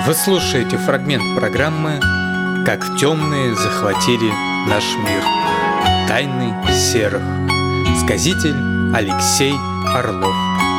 Вы слушаете фрагмент программы «Как темные захватили наш мир. Тайны серых». Сказитель Алексей Орлов.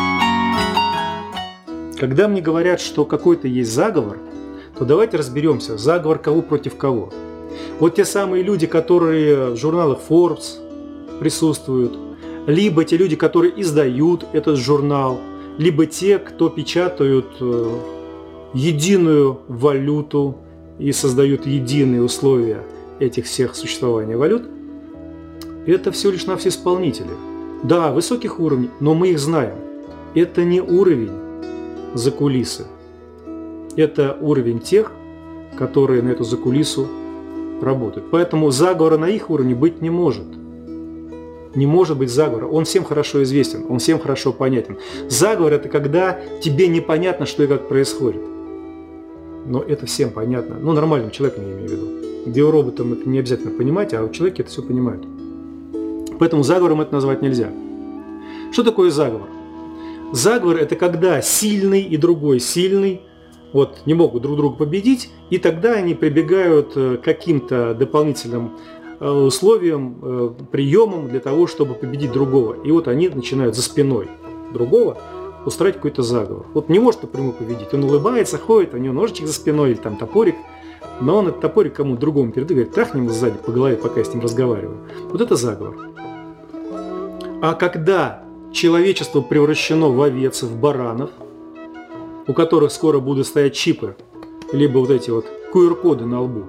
Когда мне говорят, что какой-то есть заговор, то давайте разберемся, заговор кого против кого. Вот те самые люди, которые в журналах Forbes присутствуют, либо те люди, которые издают этот журнал, либо те, кто печатают единую валюту и создают единые условия этих всех существования валют, это всего лишь навсего исполнители. Да, высоких уровней, но мы их знаем. Это не уровень закулисы. Это уровень тех, которые на эту закулису работают. Поэтому заговора на их уровне быть не может. Не может быть заговора. Он всем хорошо известен, он всем хорошо понятен. Заговор – это когда тебе непонятно, что и как происходит. Но это всем понятно. Ну, нормальным человеком я имею в виду. Биороботам это не обязательно понимать, а у человека это все понимают. Поэтому заговором это назвать нельзя. Что такое заговор? Заговор – это когда сильный и другой сильный не могут друг друга победить, и тогда они прибегают к каким-то дополнительным условиям, приемам для того, чтобы победить другого. И они начинают за спиной другого устраивать какой-то заговор. Не может напрямую победить. Он улыбается, ходит, у него ножичек за спиной или там топорик, но он этот топорик кому-то другому передает, говорит: трахни ему сзади по голове, пока я с ним разговариваю. Это заговор. А когда человечество превращено в овец, в баранов, у которых скоро будут стоять чипы, либо эти QR-коды на лбу.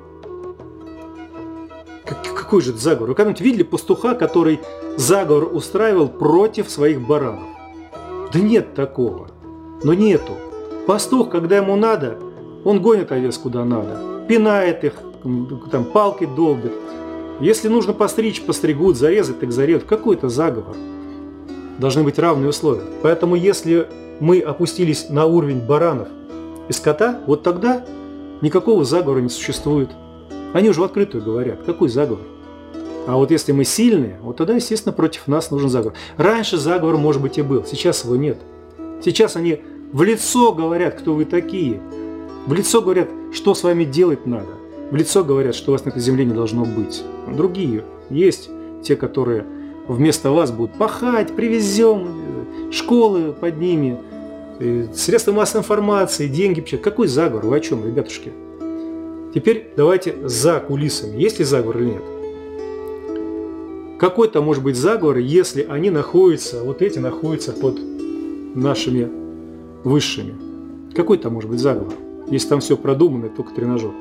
Какой же это заговор? Вы когда-нибудь видели пастуха, который заговор устраивал против своих баранов? Да нет такого. Но нету. Пастух, когда ему надо, он гонит овец куда надо, пинает их, там, палкой долбит. Если нужно постричь, постригут, зарезать, так зарежут. Какой это заговор? Должны быть равные условия. Поэтому если мы опустились на уровень баранов и скота, тогда никакого заговора не существует. Они уже в открытую говорят, какой заговор. А если мы сильные, тогда, естественно, против нас нужен заговор. Раньше заговор, может быть, и был, сейчас его нет. Сейчас они в лицо говорят, кто вы такие. В лицо говорят, что с вами делать надо. В лицо говорят, что у вас на этой земле не должно быть. Другие есть, те, которые вместо вас будут пахать, привезем, школы поднимем, средства массовой информации, деньги печатать. Какой заговор? Вы о чем, ребятушки? Теперь давайте за кулисами. Есть ли заговор или нет? Какой-то может быть заговор, если они находятся, эти находятся под нашими высшими. Какой-то может быть заговор, если там все продумано, только тренажер.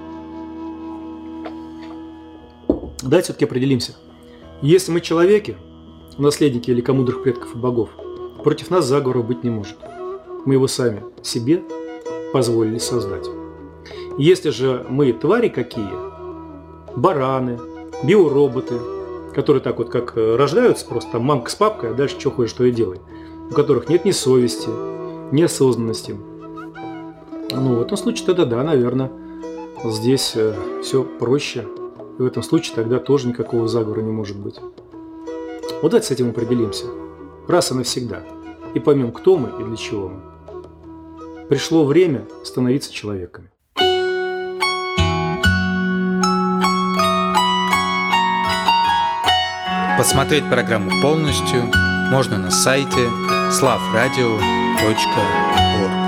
Давайте все-таки определимся. Если мы человеки, наследники или мудрых предков и богов, против нас заговора быть не может. Мы его сами себе позволили создать. Если же мы твари какие, бараны, биороботы, которые так как рождаются, просто там мамка с папкой, а дальше что хочешь, то и делай, у которых нет ни совести, ни осознанности, в этом случае тогда да, наверное, здесь все проще. И в этом случае тогда тоже никакого заговора не может быть. Давайте с этим определимся. Раз и навсегда. И поймем, кто мы и для чего мы. Пришло время становиться человеками. Посмотреть программу полностью можно на сайте slavradio.org.